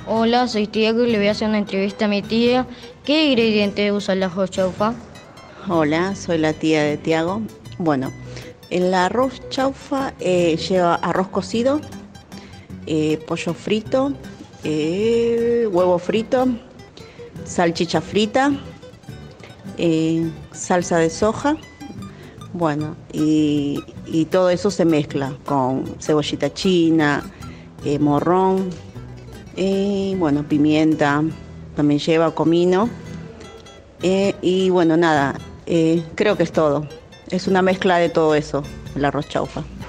Hola, soy Tiago y le voy a hacer una entrevista a mi tía. ¿Qué ingredientes usa el arroz chaufa? Hola, soy la tía de Tiago. Bueno, el arroz chaufa lleva arroz cocido, pollo frito, huevo frito, salchicha frita, salsa de soja. Bueno, y todo eso se mezcla con cebollita china, morrón, bueno, pimienta, también lleva comino. Y bueno, nada, creo que es todo. Es una mezcla de todo eso, el arroz chaufa.